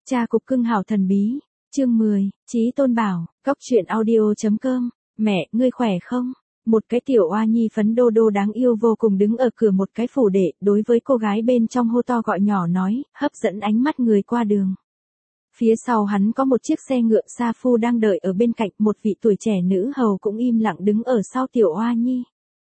Cha cục cưng hảo thần bí, chương 10, Chí Tôn bảo, cóc truyện audio.com, mẹ, ngươi khỏe không? Một cái tiểu oa nhi phấn đô đô đáng yêu vô cùng đứng ở cửa một cái phủ đệ, đối với cô gái bên trong hô to gọi nhỏ nói, hấp dẫn ánh mắt người qua đường. Phía sau hắn có một chiếc xe ngựa sa phu đang đợi ở bên cạnh, một vị tuổi trẻ nữ hầu cũng im lặng đứng ở sau tiểu oa nhi.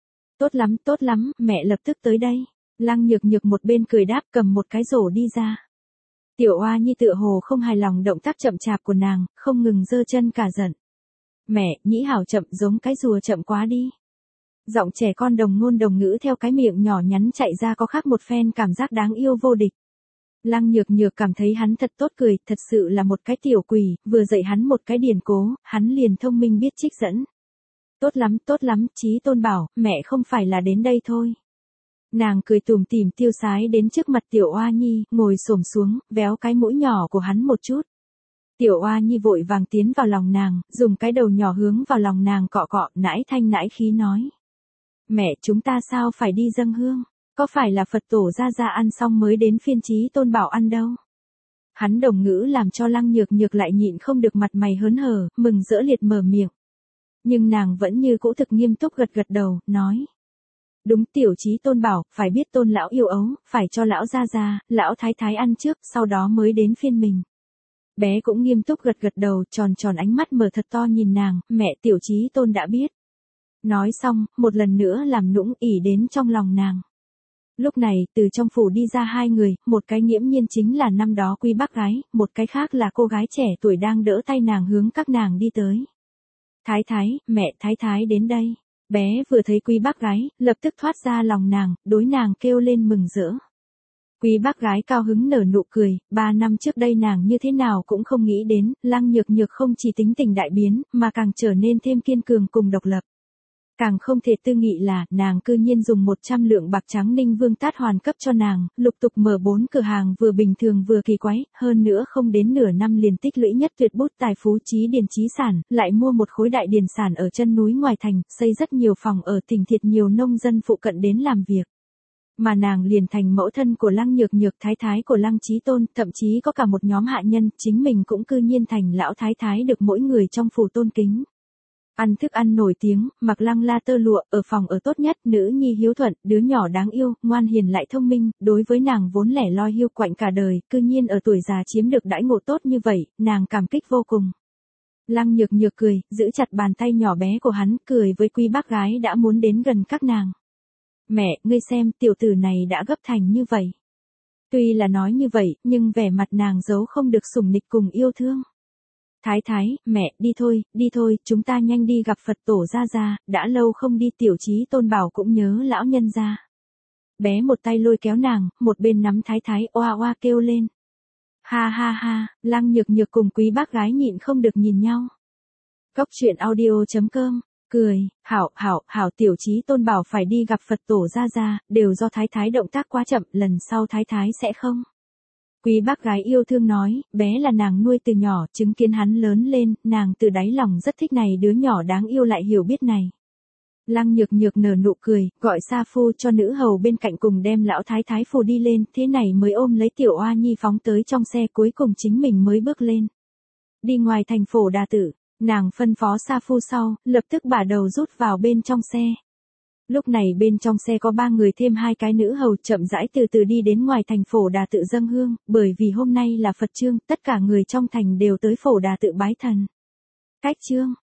Tốt lắm, mẹ lập tức tới đây. Lăng Nhược Nhược một bên cười đáp cầm một cái rổ đi ra. Tiểu oa nhi tựa hồ không hài lòng động tác chậm chạp của nàng, không ngừng giơ chân cả giận. Mẹ, nhĩ hảo chậm giống cái rùa chậm quá đi. Giọng trẻ con đồng ngôn đồng ngữ theo cái miệng nhỏ nhắn chạy ra có khác một phen cảm giác đáng yêu vô địch. Lăng Nhược Nhược cảm thấy hắn thật tốt cười, thật sự là một cái tiểu quỷ, vừa dạy hắn một cái điển cố, hắn liền thông minh biết trích dẫn. Tốt lắm, Chí Tôn bảo, mẹ không phải là đến đây thôi. Nàng cười tủm tỉm tiêu sái đến trước mặt tiểu oa nhi, ngồi xổm xuống, véo cái mũi nhỏ của hắn một chút. Tiểu oa nhi vội vàng tiến vào lòng nàng, dùng cái đầu nhỏ hướng vào lòng nàng cọ cọ, nãi thanh nãi khí nói. Mẹ, chúng ta sao phải đi dâng hương? Có phải là Phật tổ ra ăn xong mới đến phiên Chí Tôn bảo ăn đâu? Hắn đồng ngữ làm cho Lăng Nhược Nhược lại nhịn không được mặt mày hớn hở, mừng rỡ liệt mở miệng. Nhưng nàng vẫn như cũ thực nghiêm túc gật gật đầu, nói. Đúng, tiểu Chí Tôn bảo, phải biết Tôn lão yêu ấu, phải cho lão ra, lão thái thái ăn trước, sau đó mới đến phiên mình. Bé cũng nghiêm túc gật gật đầu, tròn ánh mắt mở thật to nhìn nàng, mẹ, tiểu Chí Tôn đã biết. Nói xong, một lần nữa làm nũng ỉ đến trong lòng nàng. Lúc này, từ trong phủ đi ra hai người, một cái nghiễm nhiên chính là năm đó Quý bác gái, một cái khác là cô gái trẻ tuổi đang đỡ tay nàng hướng các nàng đi tới. Thái thái, mẹ, thái thái đến đây. Bé vừa thấy Quý bác gái, lập tức thoát ra lòng nàng, đối nàng kêu lên mừng rỡ. Quý bác gái cao hứng nở nụ cười, 3 năm trước đây nàng như thế nào cũng không nghĩ đến, Lăng Nhược Nhược không chỉ tính tình đại biến, mà càng trở nên thêm kiên cường cùng độc lập. Càng không thể tư nghị là, nàng cư nhiên dùng 100 lượng bạc trắng Ninh Vương Tát Hoàn cấp cho nàng, lục tục mở 4 cửa hàng vừa bình thường vừa kỳ quái, hơn nữa không đến nửa năm liền tích lũy nhất tuyệt bút tài phú trí điền trí sản, lại mua một khối đại điền sản ở chân núi ngoài thành, xây rất nhiều phòng ở tỉnh thiệt nhiều nông dân phụ cận đến làm việc. Mà nàng liền thành mẫu thân của Lăng Nhược Nhược, thái thái của Lăng Chí Tôn, thậm chí có cả một nhóm hạ nhân, chính mình cũng cư nhiên thành lão thái thái được mỗi người trong phủ tôn kính. Ăn thức ăn nổi tiếng, mặc lăng la tơ lụa, ở phòng ở tốt nhất, nữ nhi hiếu thuận, đứa nhỏ đáng yêu, ngoan hiền lại thông minh, đối với nàng vốn lẻ loi hiu quạnh cả đời, cư nhiên ở tuổi già chiếm được đãi ngộ tốt như vậy, nàng cảm kích vô cùng. Lăng Nhược Nhược cười, giữ chặt bàn tay nhỏ bé của hắn, cười với Quý bác gái đã muốn đến gần các nàng. Mẹ, ngươi xem, tiểu tử này đã gấp thành như vậy. Tuy là nói như vậy, nhưng vẻ mặt nàng giấu không được sủng nịch cùng yêu thương. Thái thái, mẹ, đi thôi, chúng ta nhanh đi gặp Phật tổ ra, đã lâu không đi, tiểu Chí Tôn bảo cũng nhớ lão nhân ra. Bé một tay lôi kéo nàng, một bên nắm thái thái oa oa kêu lên. Ha, Lăng Nhược Nhược cùng Quý bác gái nhịn không được nhìn nhau. Cóc truyện audio.com, cười, hảo, tiểu Chí Tôn bảo phải đi gặp Phật tổ ra, đều do thái thái động tác quá chậm, lần sau thái thái sẽ không. Quý bác gái yêu thương nói, bé là nàng nuôi từ nhỏ, chứng kiến hắn lớn lên, nàng từ đáy lòng rất thích này đứa nhỏ đáng yêu lại hiểu biết này. Lăng Nhược Nhược nở nụ cười, gọi sa phu cho nữ hầu bên cạnh cùng đem lão thái thái phù đi lên, thế này mới ôm lấy tiểu oa nhi phóng tới trong xe, cuối cùng chính mình mới bước lên. Đi ngoài thành Phổ Đà Tử, nàng phân phó sa phu sau, lập tức bả đầu rút vào bên trong xe. Lúc này bên trong xe có 3 người thêm 2 cái nữ hầu chậm rãi từ từ đi đến ngoài thành Phổ Đà Tự dâng hương, bởi vì hôm nay là Phật chương, tất cả người trong thành đều tới Phổ Đà Tự bái thần. Cách chương